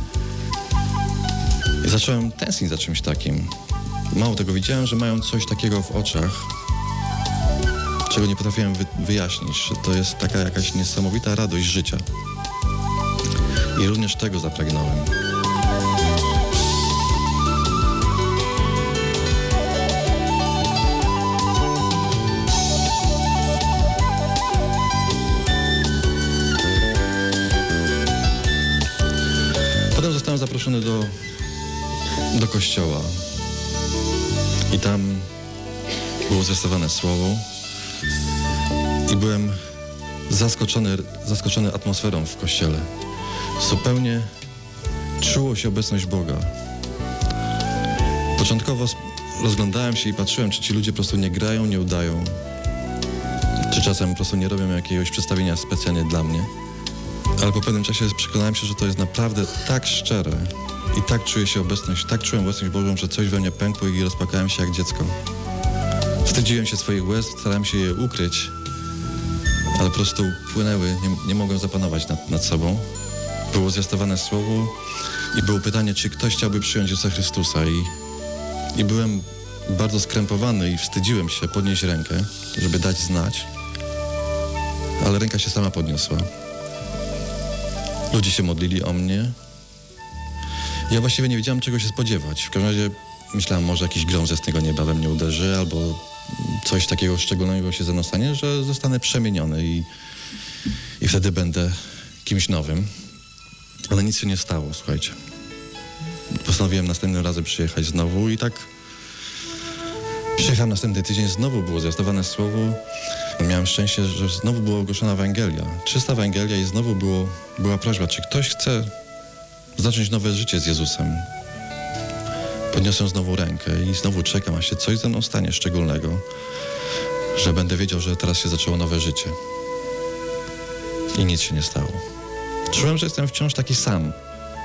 i zacząłem tęsknić za czymś takim. Mało tego, widziałem, że mają coś takiego w oczach, czego nie potrafiłem wy, wyjaśnić, że to jest taka jakaś niesamowita radość życia. I również tego zapragnąłem. Potem zostałem zaproszony do, do kościoła i tam było zwiastowane słowo i byłem zaskoczony, zaskoczony atmosferą w kościele. Zupełnie czuło się obecność Boga. Początkowo rozglądałem się i patrzyłem, czy ci ludzie po prostu nie grają, nie udają, czy czasem po prostu nie robią jakiegoś przedstawienia specjalnie dla mnie. Ale po pewnym czasie przekonałem się, że to jest naprawdę tak szczere i tak czuję się obecność, tak czułem obecność Bożą, że coś we mnie pękło i rozpłakałem się jak dziecko. Wstydziłem się swoich łez, starałem się je ukryć, ale po prostu płynęły, nie, nie mogłem zapanować nad, nad sobą. Było zwiastowane słowo i było pytanie, czy ktoś chciałby przyjąć Jezusa Chrystusa i, i byłem bardzo skrępowany i wstydziłem się podnieść rękę, żeby dać znać, ale ręka się sama podniosła. Ludzie się modlili o mnie. Ja właściwie nie wiedziałem, czego się spodziewać. W każdym razie myślałem, może jakiś grom ze jasnego nieba we mnie uderzy, albo coś takiego szczególnego się ze mną stanie, że zostanę przemieniony i, i wtedy będę kimś nowym. Ale nic się nie stało, słuchajcie. Postanowiłem następnym razem przyjechać znowu i tak przyjechałem następny tydzień, znowu było zwiastowane słowo. Miałem szczęście, że znowu była ogłoszona Ewangelia. Czysta Ewangelia i znowu było, była prośba, czy ktoś chce zacząć nowe życie z Jezusem. Podniosłem znowu rękę i znowu czekam, aż się coś ze mną stanie szczególnego, że będę wiedział, że teraz się zaczęło nowe życie. I nic się nie stało. Czułem, że jestem wciąż taki sam.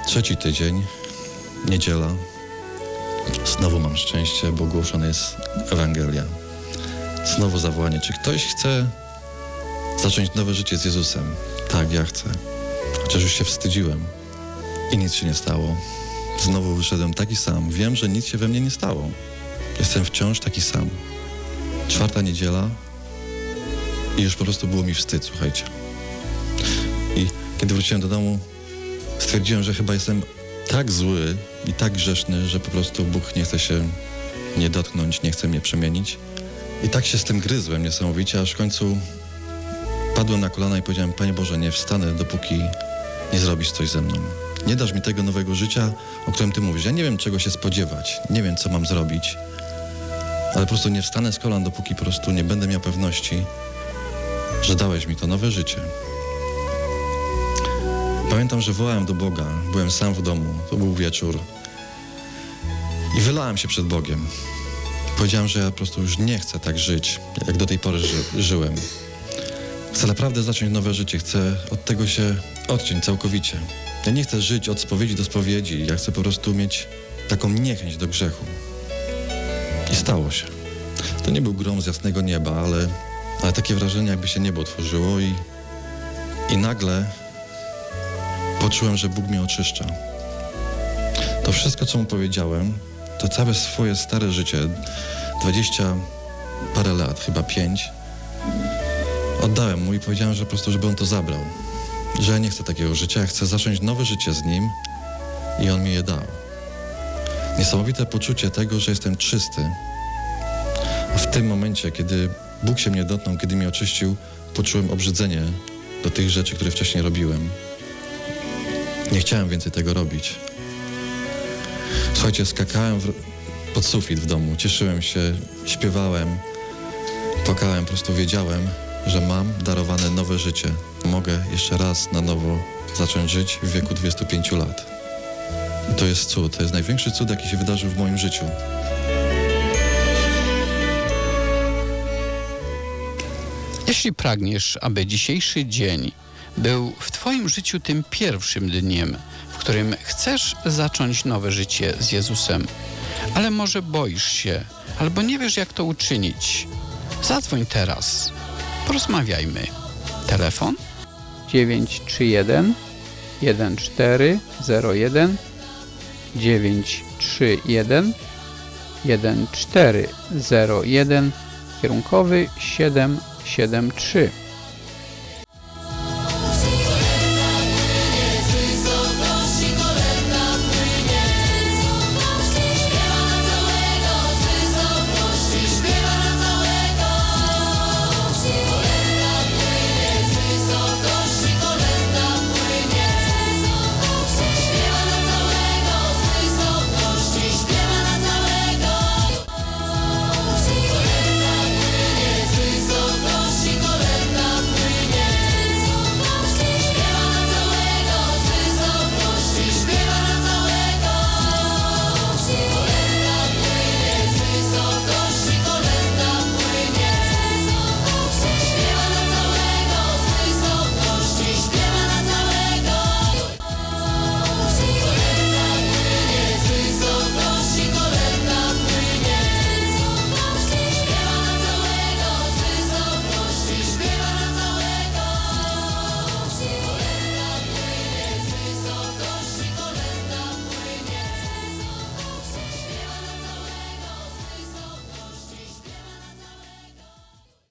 Trzeci tydzień, niedziela. Znowu mam szczęście, bo głoszona jest Ewangelia. Znowu zawołanie. Czy ktoś chce zacząć nowe życie z Jezusem? Tak, ja chcę. Chociaż już się wstydziłem i nic się nie stało. Znowu wyszedłem taki sam. Wiem, że nic się we mnie nie stało. Jestem wciąż taki sam. Czwarta niedziela i już po prostu było mi wstyd, słuchajcie. I kiedy wróciłem do domu, stwierdziłem, że chyba jestem tak zły i tak grzeszny, że po prostu Bóg nie chce się mnie dotknąć, nie chce mnie przemienić. I tak się z tym gryzłem niesamowicie, aż w końcu padłem na kolana i powiedziałem: Panie Boże, nie wstanę, dopóki nie zrobisz coś ze mną. Nie dasz mi tego nowego życia, o którym Ty mówisz. Ja nie wiem, czego się spodziewać, nie wiem, co mam zrobić, ale po prostu nie wstanę z kolan, dopóki po prostu nie będę miał pewności, że dałeś mi to nowe życie. Pamiętam, że wołałem do Boga, byłem sam w domu, to był wieczór i wylałem się przed Bogiem. Powiedziałem, że ja po prostu już nie chcę tak żyć, jak do tej pory ży- żyłem. Chcę naprawdę zacząć nowe życie, chcę od tego się odciąć całkowicie. Ja nie chcę żyć od spowiedzi do spowiedzi, ja chcę po prostu mieć taką niechęć do grzechu. I stało się. To nie był grom z jasnego nieba, ale, ale takie wrażenie, jakby się niebo otworzyło i, i nagle poczułem, że Bóg mnie oczyszcza. To wszystko, co mu powiedziałem, to całe swoje stare życie, dwadzieścia parę lat, chyba pięć, oddałem mu i powiedziałem, że po prostu, żeby on to zabrał. Że ja nie chcę takiego życia, ja chcę zacząć nowe życie z nim i on mi je dał. Niesamowite poczucie tego, że jestem czysty. A w tym momencie, kiedy Bóg się mnie dotknął, kiedy mnie oczyścił, poczułem obrzydzenie do tych rzeczy, które wcześniej robiłem. Nie chciałem więcej tego robić. Słuchajcie, skakałem w, pod sufit w domu, cieszyłem się, śpiewałem, płakałem, po prostu wiedziałem, że mam darowane nowe życie. Mogę jeszcze raz na nowo zacząć żyć w wieku dwudziestu pięciu lat. I to jest cud, to jest największy cud, jaki się wydarzył w moim życiu. Jeśli pragniesz, aby dzisiejszy dzień był w Twoim życiu tym pierwszym dniem, w którym chcesz zacząć nowe życie z Jezusem, ale może boisz się, albo nie wiesz, jak to uczynić, zadzwoń teraz. Porozmawiajmy. Telefon dziewięć trzy jeden jeden cztery zero jeden dziewięć trzy jeden jeden cztery zero jeden kierunkowy siedem siedem trzy.